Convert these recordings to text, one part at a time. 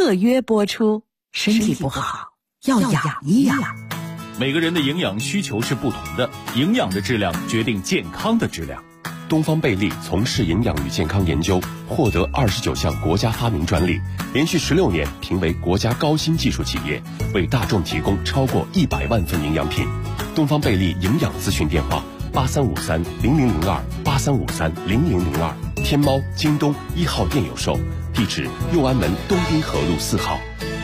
特约播出。身体不好要养一养。 每个人的营养需求是不同的，营养的质量决定健康的质量。 东方贝利从事营养与健康研究，获得29项国家发明专利，连续16年评为国家高新技术企业，为大众提供超过100万份营养品。东方贝利营养咨询电话83530002，83530002，天猫、京东1号店有售，地址右安门东滨河路4号。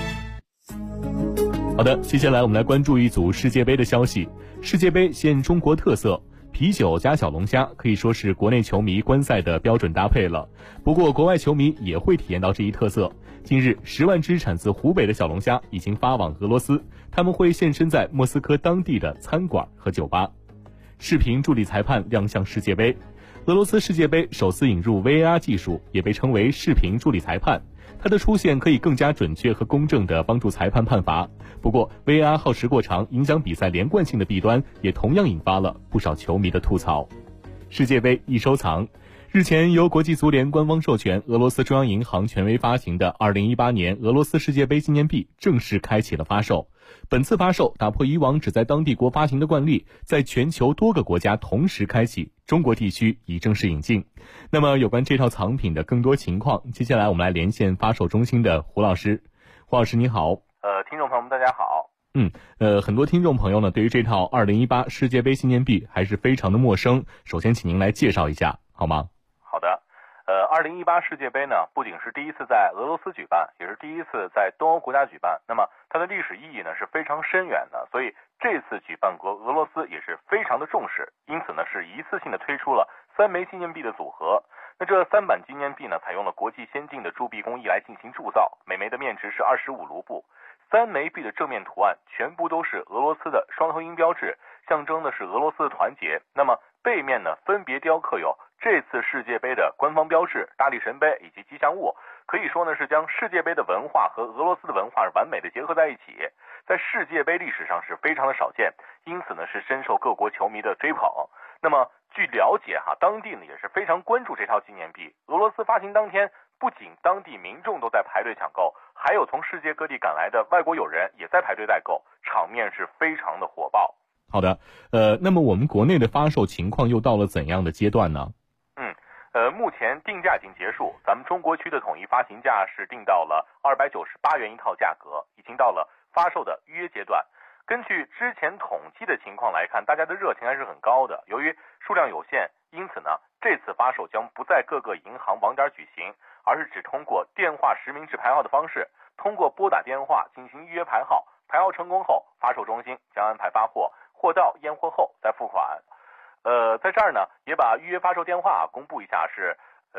好的，接下来我们来关注一组世界杯的消息。世界杯现中国特色，啤酒加小龙虾可以说是国内球迷观赛的标准搭配了。不过国外球迷也会体验到这一特色。近日10万只产自湖北的小龙虾已经发往俄罗斯，他们会现身在莫斯科当地的餐馆和酒吧。视频助理裁判亮相世界杯。俄罗斯世界杯首次引入 VAR 技术，也被称为视频助理裁判。它的出现可以更加准确和公正地帮助裁判判罚。不过 VAR 耗时过长，影响比赛连贯性的弊端也同样引发了不少球迷的吐槽。世界杯易收藏。日前由国际足联官方授权，俄罗斯中央银行权威发行的2018年俄罗斯世界杯纪念币正式开启了发售。本次发售打破以往只在当地国发行的惯例，在全球多个国家同时开启，中国地区已正式引进。那么有关这套藏品的更多情况，接下来我们来连线发售中心的胡老师。胡老师你好。 听众朋友们大家好。 很多听众朋友呢对于这套2018世界杯纪念币还是非常的陌生，首先请您来介绍一下好吗？ 好的。2018世界杯呢，不仅是第一次在俄罗斯举办，也是第一次在东欧国家举办。那么它的历史意义呢是非常深远的，所以这次举办国俄罗斯也是非常的重视，因此呢是一次性的推出了3枚纪念币的组合。那这3版纪念币呢，采用了国际先进的铸币工艺来进行铸造，每枚的面值是25卢布。3枚币的正面图案全部都是俄罗斯的双头鹰标志，象征的是俄罗斯的团结。那么背面呢，分别雕刻有这次世界杯的官方标志、大力神杯以及吉祥物，可以说呢是将世界杯的文化和俄罗斯的文化是完美的结合在一起，在世界杯历史上是非常的少见，因此呢是深受各国球迷的追捧。那么据了解当地呢也是非常关注这套纪念币。俄罗斯发行当天，不仅当地民众都在排队抢购，还有从世界各地赶来的外国友人也在排队代购，场面是非常的火爆。 好的，那么我们国内的发售情况又到了怎样的阶段呢？ 目前定价已经结束，咱们中国区的统一发行价是定到了298元一套价格，已经到了发售的预约阶段。根据之前统计的情况来看，大家的热情还是很高的。由于数量有限，因此呢，这次发售将不在各个银行网点举行，而是只通过电话实名制排号的方式，通过拨打电话进行预约排号，排号成功后，发售中心将安排发货，货到验货后再付款。在这儿呢，也把预约发售电话公布一下，是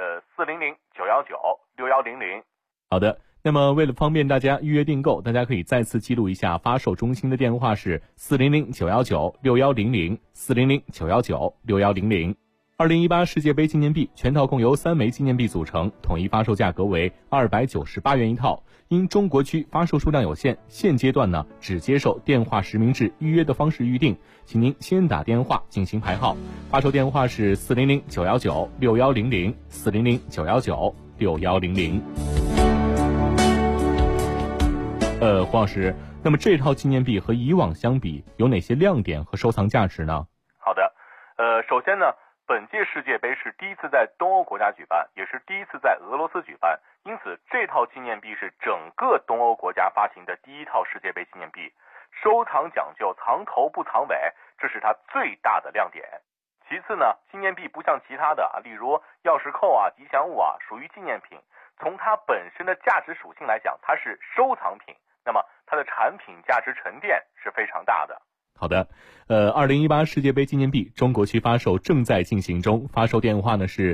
400-919-6100。 好的，那么为了方便大家预约订购，大家可以再次记录一下发售中心的电话是400-919-6100，400-919-6100。2018世界杯纪念币全套共由3枚纪念币组成，统一发售价格为298元一套。因中国区发售数量有限，现阶段呢只接受电话实名制预约的方式预定，请您先打电话进行排号。发售电话是400-919-6100，400-919-6100。胡老师，那么这套纪念币和以往相比有哪些亮点和收藏价值呢？ 好的，首先呢，本届世界杯是第一次在东欧国家举办，也是第一次在俄罗斯举办，因此这套纪念币是整个东欧国家发行的第一套世界杯纪念币。收藏讲究藏头不藏尾，这是它最大的亮点。其次呢，纪念币不像其他的例如钥匙扣吉祥物属于纪念品，从它本身的价值属性来讲，它是收藏品，那么它的产品价值沉淀是非常大的。 好的，2018世界杯纪念币中国区发售正在进行中，发售电话呢是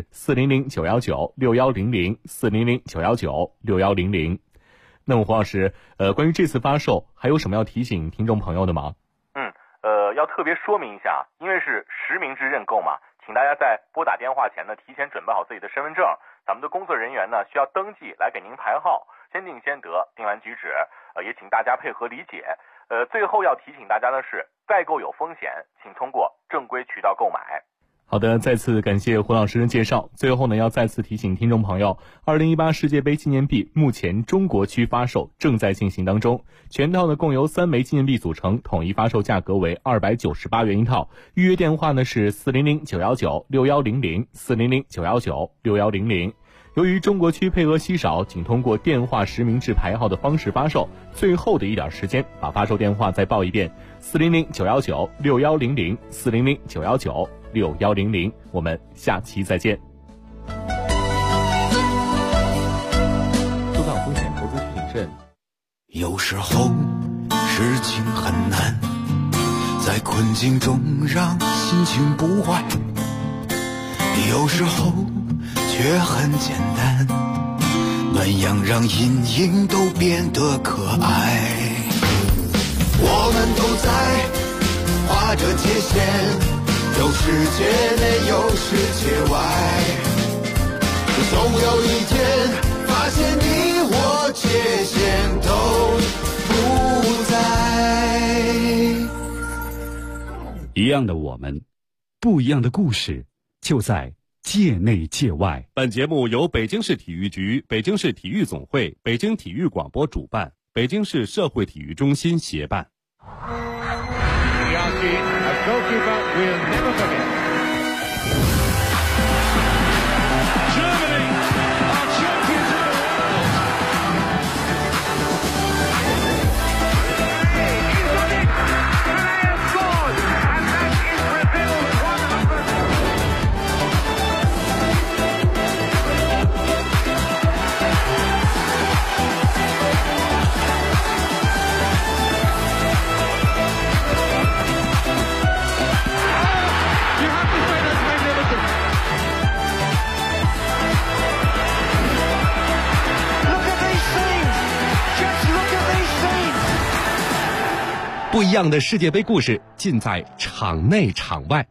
400-919-6100，400-919-6100。那么胡老师，关于这次发售还有什么要提醒听众朋友的吗？ 要特别说明一下，因为是实名制认购嘛，请大家在拨打电话前呢，提前准备好自己的身份证，咱们的工作人员呢需要登记来给您排号，先定先得，定完举止，也请大家配合理解。最后要提醒大家的是，代购有风险，请通过正规渠道购买。 好的，再次感谢胡老师的介绍。最后呢，要再次提醒听众朋友，2018世界杯纪念币目前中国区发售正在进行当中，全套呢共由3枚纪念币组成，统一发售价格为298元一套。预约电话呢是400-919-6100，400-919-6100。由于中国区配额稀少，仅通过电话实名制排号的方式发售，最后的一点时间，把发售电话再报一遍：400-919-6100，400-919-6100。我们下期再见。 收藏风险投资提醒慎。 有时候事情很难，在困境中让心情不坏，有时候却很简单，暖阳让阴影都变得可爱。我们都在划着界限，有世界内有世界外，总有一天发现你我界限都不在。 一样的我们，不一样的故事，就在界内界外。 本节目由北京市体育局、北京市体育总会、北京体育广播主办，北京市社会体育中心协办。 不一样的世界杯故事，尽在场内场外。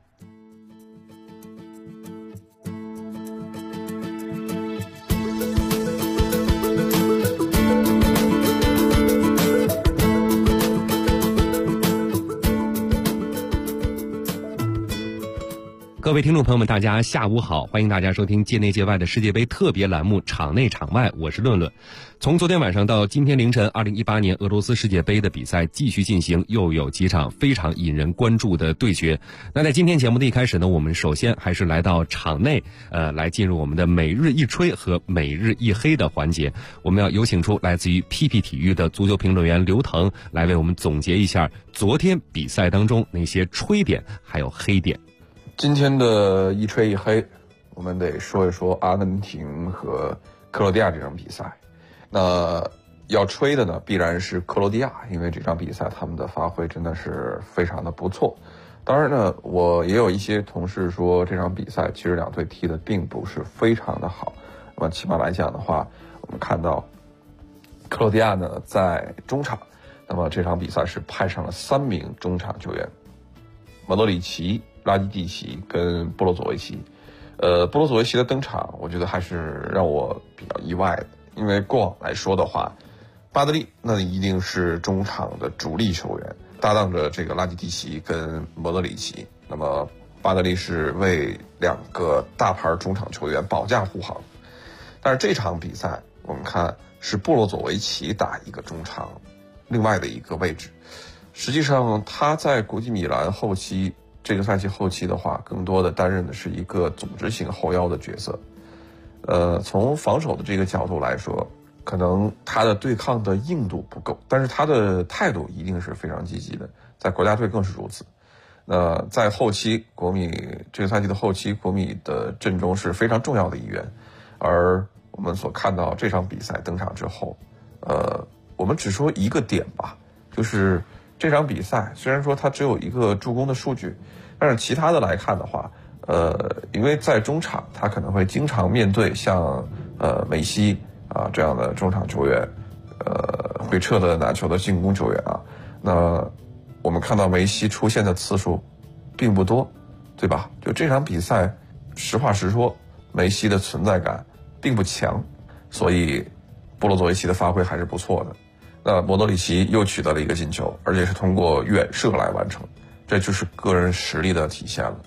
各位听众朋友们，大家下午好，欢迎大家收听界内界外的世界杯特别栏目《场内场外》，我是论论。从昨天晚上到今天凌晨，2018年俄罗斯世界杯的比赛继续进行，又有几场非常引人关注的对决。那在今天节目的一开始呢，我们首先还是来到场内，来进入我们的每日一吹和每日一黑的环节。我们要有请出来自于 PP 体育的足球评论员刘腾，来为我们总结一下昨天比赛当中那些吹点还有黑点。 今天的一吹一黑，我们得说一说阿根廷和克罗地亚这场比赛。那要吹的呢，必然是克罗地亚，因为这场比赛他们的发挥真的是非常的不错。当然呢，我也有一些同事说这场比赛其实两队踢的并不是非常的好。那么起码来讲的话，我们看到克罗地亚呢在中场，那么这场比赛是派上了3名中场球员，莫德里奇、拉基蒂奇跟波罗佐维奇。波罗佐维奇的登场，我觉得还是让我比较意外的，因为过往来说的话，巴德利那一定是中场的主力球员，搭档着这个拉基蒂奇跟莫德里奇。那么巴德利是为2个大牌中场球员保驾护航。但是这场比赛我们看是波罗佐维奇打一个中场另外的一个位置，实际上他在国际米兰后期这个赛季后期的话，更多的担任的是一个组织型后腰的角色。从防守的这个角度来说，可能他的对抗的硬度不够，但是他的态度一定是非常积极的，在国家队更是如此。那在后期国米这个赛季的后期，国米的阵中是非常重要的一员。而我们所看到这场比赛登场之后，我们只说一个点吧，就是这场比赛虽然说它只有一个助攻的数据，但是其他的来看的话，因为在中场他可能会经常面对像梅西啊这样的中场球员，回撤的拿球的进攻球员啊，那我们看到梅西出现的次数并不多，对吧？就这场比赛，实话实说，梅西的存在感并不强，所以波罗佐维奇的发挥还是不错的。那莫德里奇又取得了一个进球，而且是通过远射来完成，这就是个人实力的体现了。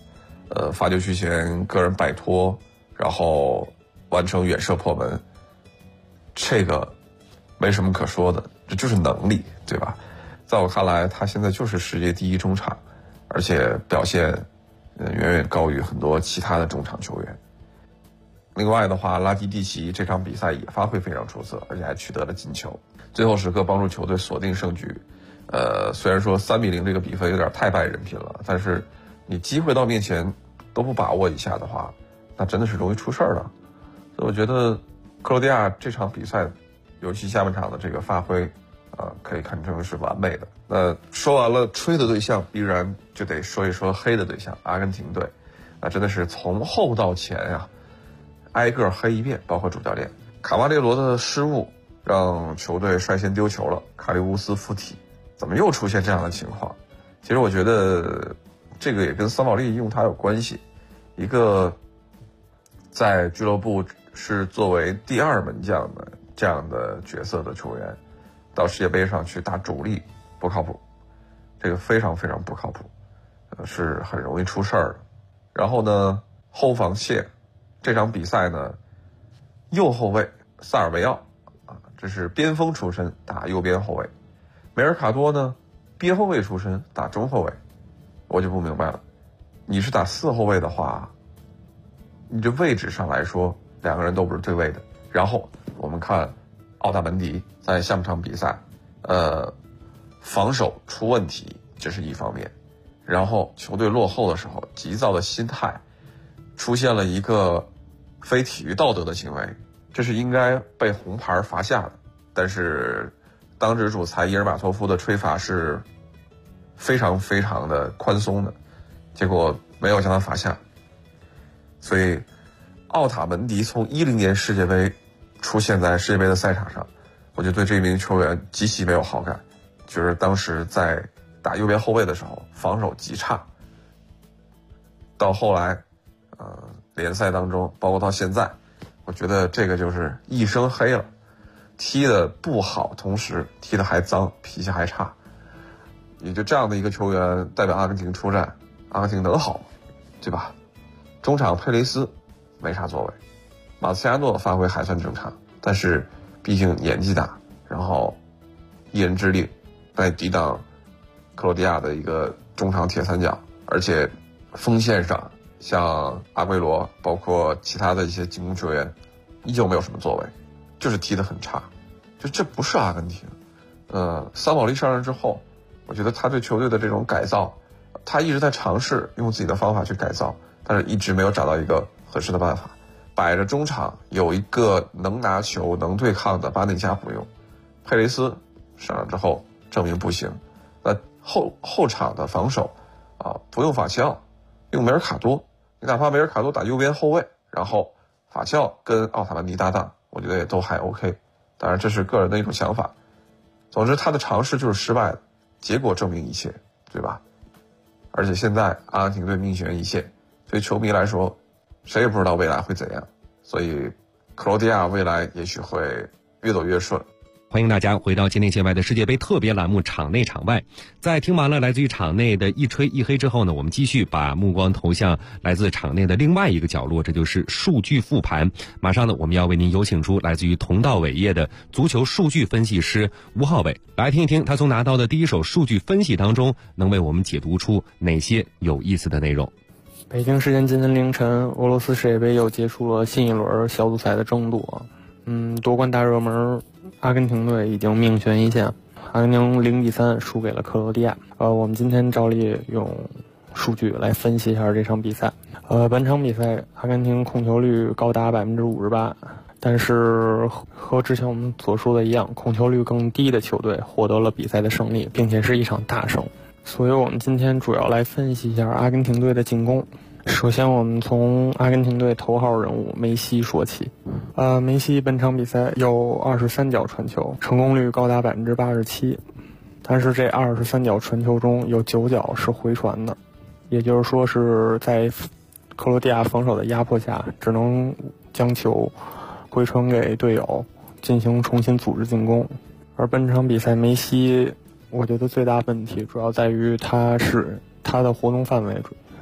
罚球区前个人摆脱，然后完成远射破门，这个没什么可说的，这就是能力，对吧？在我看来，他现在就是世界第一中场，而且表现远远高于很多其他的中场球员。另外的话，拉基蒂奇这场比赛也发挥非常出色，而且还取得了进球，最后时刻帮助球队锁定胜局。虽然说3-0这个比分有点太败人品了，但是你机会到面前都不把握一下的话，那真的是容易出事儿的。所以我觉得克罗地亚这场比赛，尤其下半场的这个发挥，可以看成是完美的。那说完了吹的对象，必然就得说一说黑的对象——阿根廷队。那真的是从后到前呀，挨个黑一遍，包括主教练卡瓦列罗的失误，让球队率先丢球了，卡利乌斯附体。怎么又出现这样的情况？其实我觉得这个也跟桑保利用他有关系。一个在俱乐部是作为第2门将的这样的角色的球员，到世界杯上去打主力不靠谱，这个非常非常不靠谱，是很容易出事儿的。然后呢，后防线这场比赛呢，右后卫萨尔维奥这是边锋出身，打右边后卫；梅尔卡多呢，边后卫出身，打中后卫。我就不明白了，你是打4后卫的话，你这位置上来说2个人都不是对位的。然后我们看奥塔门迪在下半场比赛，防守出问题，这是一方面。然后球队落后的时候，急躁的心态出现了一个非体育道德的行为，这是应该被红牌罚下的。但是当值主裁伊尔马托夫的吹罚是非常非常的宽松的，结果没有将他罚下。所以奥塔门迪从10年世界杯出现在世界杯的赛场上，我就对这名球员极其没有好感。就是当时在打右边后卫的时候，防守极差，到后来联赛当中，包括到现在，我觉得这个就是一身黑了，踢得不好，同时踢得还脏，脾气还差。也就这样的一个球员代表阿根廷出战，阿根廷能好吗？对吧？中场佩雷斯没啥作为，马斯亚诺发挥还算正常，但是毕竟年纪大，然后一人之力来抵挡克罗地亚的一个中场铁三角，而且锋线上像阿圭罗包括其他的一些进攻球员依旧没有什么作为，就是踢得很差。就这不是阿根廷。桑保利上任之后，我觉得他对球队的这种改造，他一直在尝试用自己的方法去改造，但是一直没有找到一个合适的办法。摆着中场有一个能拿球能对抗的巴内加不用，佩雷斯上任之后证明不行。那后场的防守不用法齐奥，用梅尔卡多，你哪怕梅尔卡多打右边后卫，然后法齐奥跟奥塔门迪搭档，我觉得也都还 OK。当然这是个人的一种想法，总之他的尝试就是失败的，结果证明一切，对吧？而且现在阿根廷队命悬一线，对球迷来说谁也不知道未来会怎样，所以克罗地亚未来也许会越走越顺。 欢迎大家回到今天线外的世界杯特别栏目场内场外。在听完了来自于场内的一吹一黑之后呢，我们继续把目光投向来自场内的另外一个角落，这就是数据复盘。马上呢，我们要为您有请出来自于同道伟业的足球数据分析师吴浩伟，来听一听他从拿到的第一手数据分析当中能为我们解读出哪些有意思的内容。 北京时间今天凌晨，俄罗斯世界杯又结束了新一轮小组赛的争夺。夺冠大热门阿根廷队已经命悬一线，阿根廷0-3输给了克罗地亚。我们今天照例用数据来分析一下这场比赛。本场比赛阿根廷控球率高达58%，但是和之前我们所说的一样，控球率更低的球队获得了比赛的胜利，并且是一场大胜。所以我们今天主要来分析一下阿根廷队的进攻。首先我们从阿根廷队头号人物梅西说起。梅西本场比赛有23脚传球，成功率高达87%，但是这23脚传球中有9脚是回传的，也就是说是在克罗地亚防守的压迫下，只能将球回传给队友进行重新组织进攻。而本场比赛梅西我觉得最大问题主要在于他的活动范围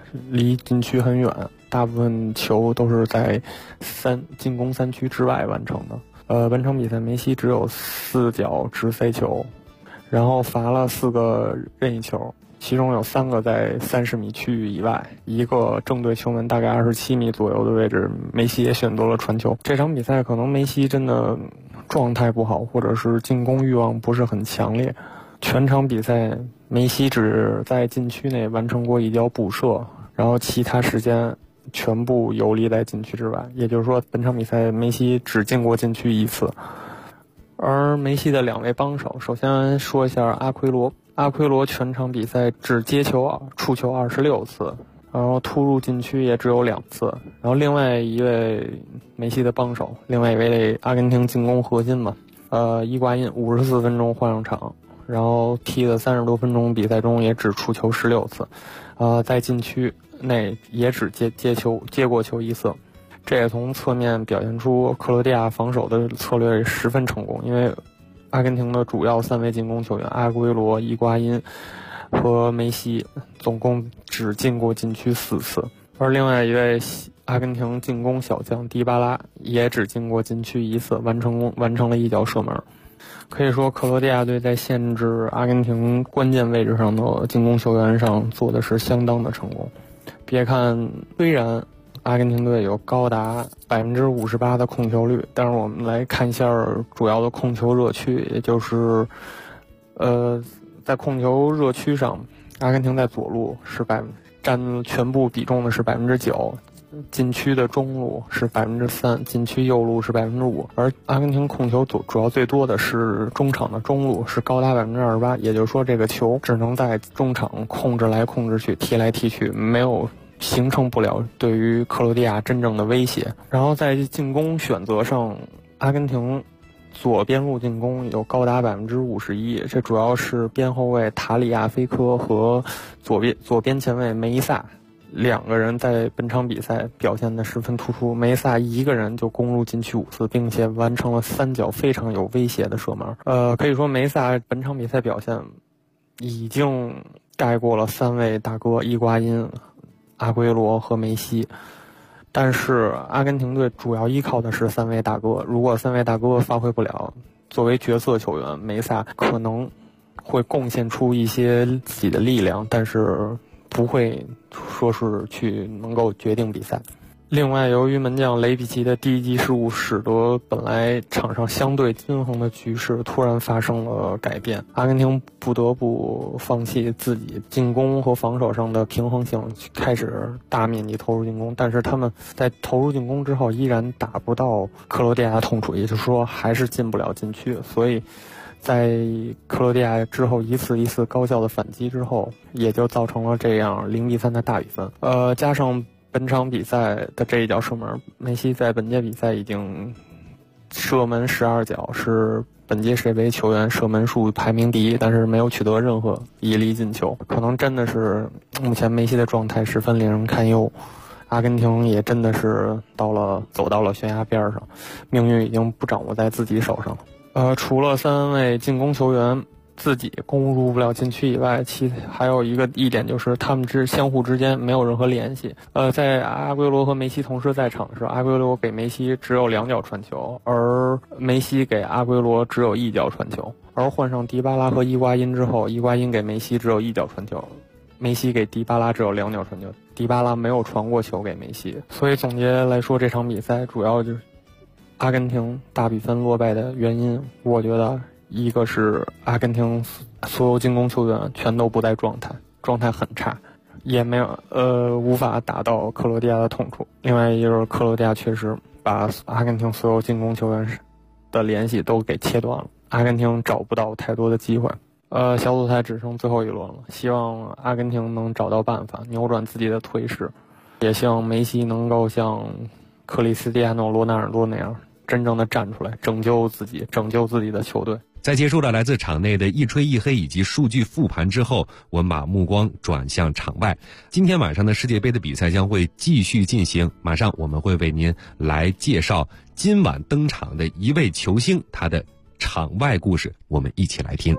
离禁区很远，大部分球都是在进攻3区之外完成的。本场比赛梅西只有4脚直塞球，然后罚了4个任意球，其中有3个在30米区域以外，一个正对球门大概27米左右的位置，梅西也选择了传球。这场比赛可能梅西真的状态不好，或者是进攻欲望不是很强烈。全场比赛梅西只在禁区内完成过1脚补射，然后其他时间全部游离在禁区之外，也就是说本场比赛梅西只进过禁区1次。而梅西的2位帮手，首先说一下阿奎罗全场比赛只接球触球26次，然后突入禁区也只有2次。然后另外一位梅西的帮手，另外一位阿根廷进攻核心嘛，伊瓜因54分钟换上场，然后踢了30多分钟比赛中也只触球16次，在禁区内也只接过球1次。这也从侧面表现出克罗地亚防守的策略十分成功，因为阿根廷的主要3位进攻球员阿圭罗、伊瓜因和梅西总共只进过禁区4次，而另外一位阿根廷进攻小将迪巴拉也只进过禁区1次，完成了1脚射门。可以说克罗地亚队在限制阿根廷关键位置上的进攻球员上做的是相当的成功。别看虽然阿根廷队有高达58%的控球率，但是我们来看一下主要的控球热区，也就是在控球热区上，阿根廷在左路是占全部比重的是9%，禁区的中路是3%，禁区右路是5%，而阿根廷控球主要最多的是中场的中路，是高达28%，也就是说这个球只能在中场控制来控制去，踢来踢去，形成不了对于克罗地亚真正的威胁。然后在进攻选择上，阿根廷左边路进攻有高达51%，这主要是边后卫塔里亚菲科和左边前卫梅伊萨2个人在本场比赛表现的十分突出。梅伊萨1个人就攻入禁区5次，并且完成了3脚非常有威胁的射门。可以说梅伊萨本场比赛表现已经盖过了3位大哥伊瓜因、阿圭罗和梅西，但是阿根廷队主要依靠的是3位大哥，如果3位大哥发挥不了，作为角色球员，梅萨可能会贡献出一些自己的力量，但是不会说是去能够决定比赛。另外，由于门将雷比奇的第一击失误，使得本来场上相对均衡的局势突然发生了改变，阿根廷不得不放弃自己进攻和防守上的平衡性，开始大面积投入进攻。但是他们在投入进攻之后，依然打不到克罗地亚的痛处，也就是说还是进不了禁区。所以在克罗地亚之后一次高效的反击之后，也就造成了这样0-3的大比分。加上本场比赛的这一脚射门，梅西在本届比赛已经射门12脚，是本届世界杯球员射门数排名第1，但是没有取得任何一粒进球，可能真的是目前梅西的状态十分令人堪忧。阿根廷也真的是走到了悬崖边上，命运已经不掌握在自己手上了。除了3位进攻球员自己攻入不了禁区以外，还有一点就是他们相互之间没有任何联系。在阿圭罗和梅西同时在场的时候，阿圭罗给梅西只有2脚传球，而梅西给阿圭罗只有1脚传球。而换上迪巴拉和伊瓜因之后，伊瓜因给梅西只有1脚传球，梅西给迪巴拉只有2脚传球，迪巴拉没有传过球给梅西。所以总结来说，这场比赛主要就是阿根廷大比分落败的原因，我觉得一个是阿根廷所有进攻球员全都不在状态很差，也没有无法打到克罗地亚的痛处。另外一个就是克罗地亚确实把阿根廷所有进攻球员的联系都给切断了，阿根廷找不到太多的机会。小组赛只剩最后一轮了，希望阿根廷能找到办法扭转自己的颓势，也希望梅西能够像克里斯蒂亚诺·罗纳尔多那样真正的站出来，拯救自己的球队。 在结束了来自场内的一吹一黑以及数据复盘之后，我们把目光转向场外。今天晚上的世界杯的比赛将会继续进行，马上我们会为您来介绍今晚登场的一位球星，他的场外故事，我们一起来听。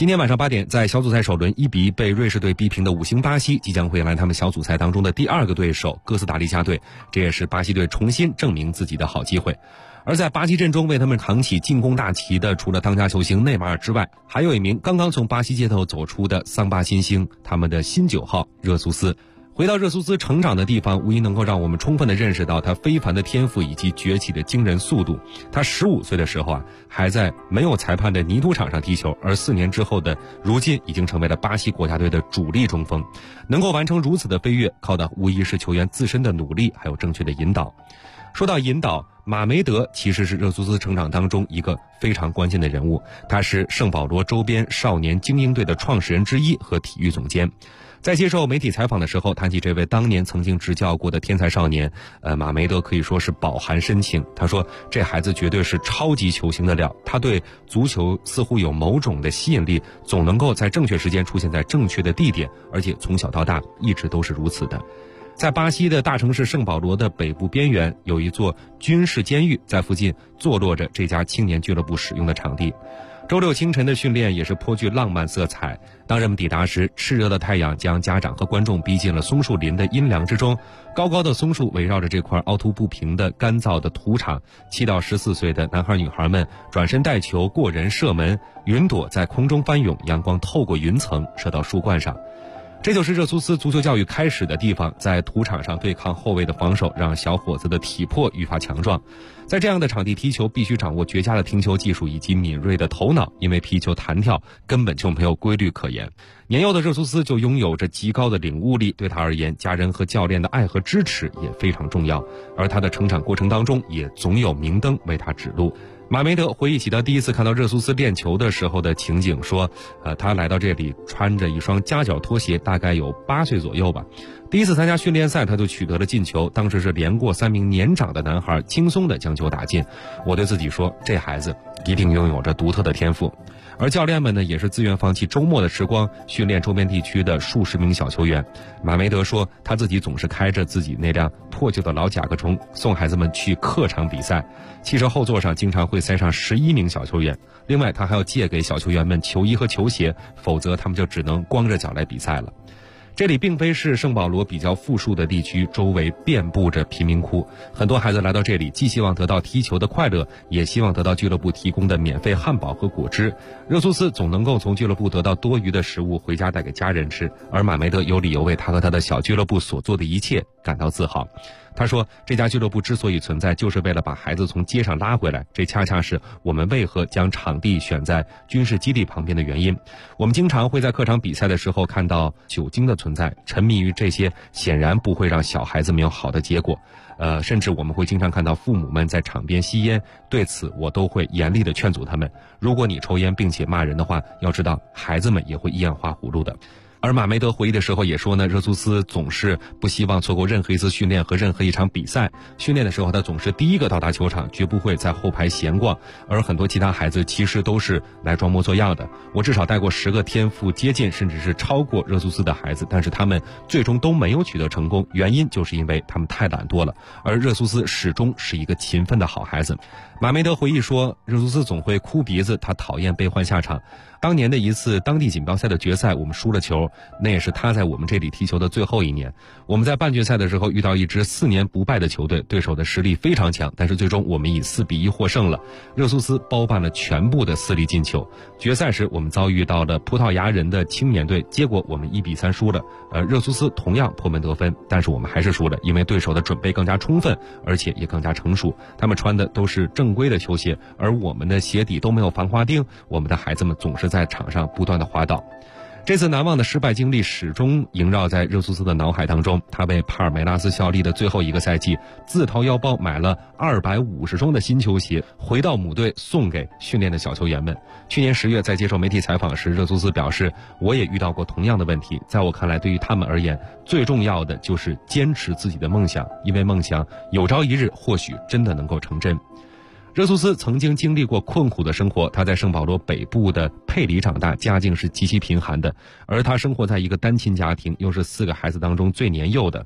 今天晚上8点，在小组赛首轮1比1被瑞士队逼平的5星巴西，即将会迎来他们小组赛当中的第2个对手哥斯达黎加队，这也是巴西队重新证明自己的好机会。而在巴西阵中为他们扛起进攻大旗的，除了当家球星内马尔之外，还有一名刚刚从巴西街头走出的桑巴新星，他们的新9号热苏斯。回到热苏斯成长的地方，无疑能够让我们充分地认识到他非凡的天赋以及崛起的惊人速度。他15岁的时候还在没有裁判的泥土场上踢球，而4年之后的如今已经成为了巴西国家队的主力中锋。能够完成如此的飞跃，靠的无疑是球员自身的努力还有正确的引导。说到引导，马梅德其实是热苏斯成长当中一个非常关键的人物，他是圣保罗周边少年精英队的创始人之一和体育总监。在接受媒体采访的时候，谈起这位当年曾经执教过的天才少年，马梅德可以说是饱含深情。他说，这孩子绝对是超级球星的料，他对足球似乎有某种的吸引力，总能够在正确时间出现在正确的地点，而且从小到大一直都是如此的。在巴西的大城市圣保罗的北部边缘，有一座军事监狱，在附近坐落着这家青年俱乐部使用的场地。周六清晨的训练也是颇具浪漫色彩。当人们抵达时，炽热的太阳将家长和观众逼进了松树林的阴凉之中。高高的松树围绕着这块凹凸不平的干燥的土场，7到14岁的男孩女孩们转身带球、过人、射门，云朵在空中翻涌，阳光透过云层射到树冠上。这就是热苏斯足球教育开始的地方，在土场上对抗后卫的防守，让小伙子的体魄愈发强壮。在这样的场地踢球，必须掌握绝佳的停球技术以及敏锐的头脑，因为皮球弹跳根本就没有规律可言。年幼的热苏斯就拥有着极高的领悟力，对他而言，家人和教练的爱和支持也非常重要。而他的成长过程当中，也总有明灯为他指路。马梅德回忆起他第一次看到热苏斯练球的时候的情景，说，他来到这里穿着一双夹脚拖鞋，大概有8岁左右吧。第一次参加训练赛，他就取得了进球，当时是连过3名年长的男孩，轻松地将球打进。我对自己说，这孩子一定拥有着独特的天赋。而教练们呢，也是自愿放弃周末的时光，训练周边地区的数十名小球员。马梅德说，他自己总是开着自己那辆破旧的老甲壳虫，送孩子们去客场比赛。汽车后座上经常会塞上11名小球员，另外他还要借给小球员们球衣和球鞋，否则他们就只能光着脚来比赛了。这里并非是圣保罗比较富庶的地区，周围遍布着贫民窟。很多孩子来到这里，既希望得到踢球的快乐，也希望得到俱乐部提供的免费汉堡和果汁。热苏斯总能够从俱乐部得到多余的食物回家带给家人吃，而马梅德有理由为他和他的小俱乐部所做的一切感到自豪。他说，这家俱乐部之所以存在，就是为了把孩子从街上拉回来，这恰恰是我们为何将场地选在军事基地旁边的原因。我们经常会在客场比赛的时候看到酒精的存在，沉迷于这些显然不会让小孩子们有好的结果。甚至我们会经常看到父母们在场边吸烟，对此我都会严厉地劝阻他们，如果你抽烟并且骂人的话，要知道孩子们也会一样画葫芦的。而马梅德回忆的时候也说呢，热苏斯总是不希望错过任何一次训练和任何一场比赛。训练的时候他总是第一个到达球场，绝不会在后排闲逛。而很多其他孩子其实都是来装模作样的。我至少带过10个天赋接近甚至是超过热苏斯的孩子，但是他们最终都没有取得成功，原因就是因为他们太懒惰了。而热苏斯始终是一个勤奋的好孩子。马梅德回忆说，热苏斯总会哭鼻子，他讨厌被换下场。当年的一次当地锦标赛的决赛，我们输了球，那也是他在我们这里踢球的最后一年。我们在半决赛的时候遇到一支4年不败的球队，对手的实力非常强，但是最终我们以4比1获胜了。热苏斯包办了全部的4粒进球。决赛时我们遭遇到了葡萄牙人的青年队，结果我们1比3输了。热苏斯同样破门得分，但是我们还是输了，因为对手的准备更加充分，而且也更加成熟。他们穿的都是正规的球鞋，而我们的鞋底都没有防滑钉，我们的孩子们总是在场上不断的滑倒。这次难忘的失败经历始终萦绕在热苏斯的脑海当中。他为帕尔梅拉斯效力的最后一个赛季，自掏腰包买了250双的新球鞋，回到母队送给训练的小球员们。去年10月在接受媒体采访时，热苏斯表示，我也遇到过同样的问题，在我看来，对于他们而言，最重要的就是坚持自己的梦想，因为梦想有朝一日或许真的能够成真。热苏斯曾经经历过困苦的生活，他在圣保罗北部的佩里长大，家境是极其贫寒的，而他生活在一个单亲家庭，又是4个孩子当中最年幼的。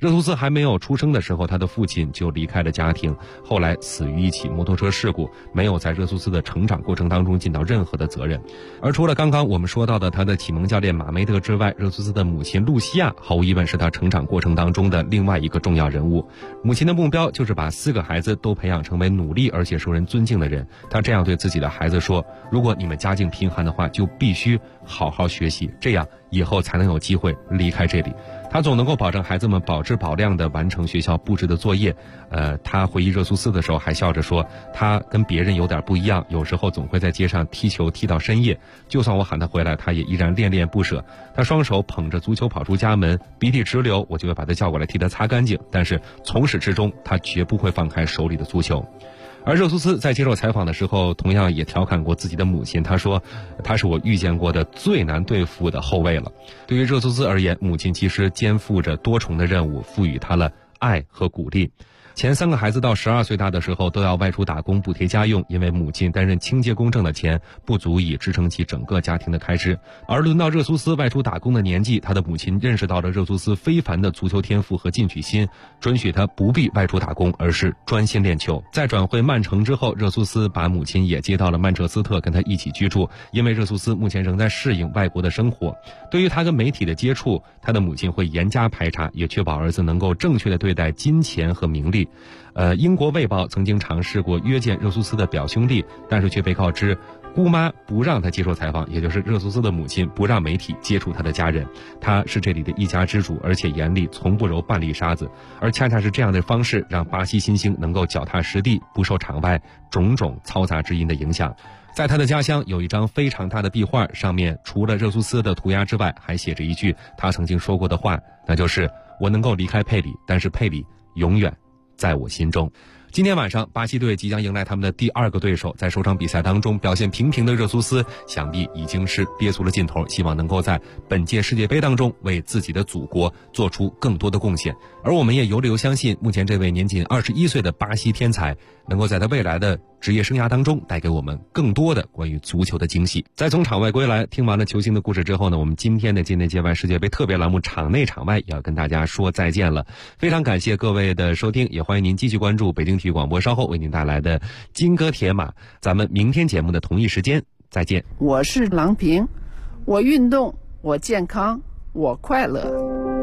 热苏斯还没有出生的时候，他的父亲就离开了家庭，后来死于一起摩托车事故，没有在热苏斯的成长过程当中尽到任何的责任。而除了刚刚我们说到的他的启蒙教练马梅德之外，热苏斯的母亲露西亚毫无疑问是他成长过程当中的另外一个重要人物。母亲的目标就是把4个孩子都培养成为努力而且受人尊敬的人。他这样对自己的孩子说，如果你们家境贫寒的话，就必须好好学习，这样以后才能有机会离开这里。他总能够保证孩子们保质保量地完成学校布置的作业。他回忆热苏斯的时候还笑着说，他跟别人有点不一样，有时候总会在街上踢球踢到深夜，就算我喊他回来，他也依然恋恋不舍。他双手捧着足球跑出家门，鼻涕直流，我就会把他叫过来替他擦干净，但是从始至终他绝不会放开手里的足球。而热苏斯在接受采访的时候同样也调侃过自己的母亲，他说他是我遇见过的最难对付的后卫了。对于热苏斯而言，母亲其实肩负着多重的任务，赋予他了爱和鼓励。前3个孩子到12岁大的时候都要外出打工补贴家用，因为母亲担任清洁工挣的钱不足以支撑起整个家庭的开支。而轮到热苏斯外出打工的年纪，他的母亲认识到了热苏斯非凡的足球天赋和进取心，准许他不必外出打工，而是专心练球。在转会曼城之后，热苏斯把母亲也接到了曼彻斯特跟他一起居住，因为热苏斯目前仍在适应外国的生活。对于他跟媒体的接触，他的母亲会严加排查，也确保儿子能够正确的对待金钱和名利。英国卫报曾经尝试过约见热苏斯的表兄弟，但是却被告知姑妈不让他接受采访，也就是热苏斯的母亲不让媒体接触他的家人。他是这里的一家之主，而且严厉，从不揉半粒沙子。而恰恰是这样的方式，让巴西新星能够脚踏实地，不受场外种种嘈杂之音的影响。在他的家乡有一张非常大的壁画，上面除了热苏斯的涂鸦之外，还写着一句他曾经说过的话，那就是我能够离开佩里，但是佩里永远在我心中。今天晚上巴西队即将迎来他们的第2个对手，在首场比赛当中表现平平的热苏斯想必已经是憋足了劲头，希望能够在本届世界杯当中为自己的祖国做出更多的贡献。而我们也有理由相信，目前这位年仅21岁的巴西天才能够在他未来的职业生涯当中带给我们更多的关于足球的惊喜。在从场外归来，听完了球星的故事之后呢，我们今天的界内界外世界杯特别栏目场内场外也要跟大家说再见了。非常感谢各位的收听，也欢迎您继续关注北京体育广播稍后为您带来的金戈铁马。咱们明天节目的同一时间再见。 我是郎平，我运动，我健康，我快乐。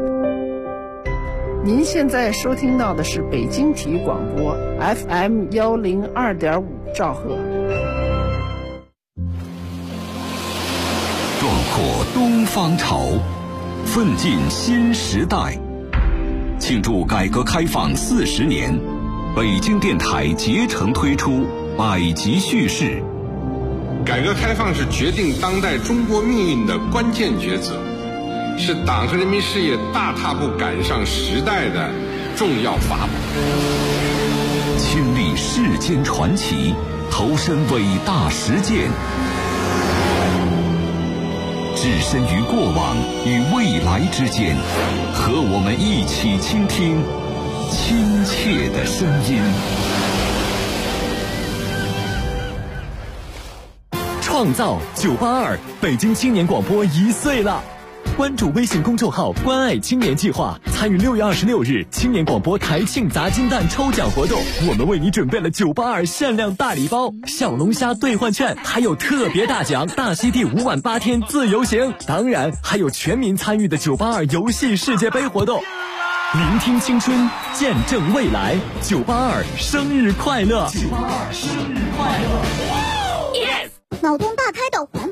您现在收听到的是北京体育广播 FM 102.5兆赫。 壮阔东方潮，奋进新时代。庆祝改革开放40年，北京电台竭诚推出百集叙事。 改革开放是决定当代中国命运的关键抉择，是党和人民事业大踏步赶上时代的重要法宝。 亲历世间传奇，投身伟大实践，置身于过往与未来之间，和我们一起倾听亲切的声音。 创造982，北京青年广播1岁了。关注微信公众号“关爱青年计划”，参与6月26日青年广播台庆砸金蛋抽奖活动。我们为你准备了982限量大礼包、小龙虾兑换券，还有特别大奖大溪地5晚8天自由行。当然，还有全民参与的982游戏世界杯活动。聆听青春，见证未来，982生日快乐！982生日快乐！ 脑洞大开的环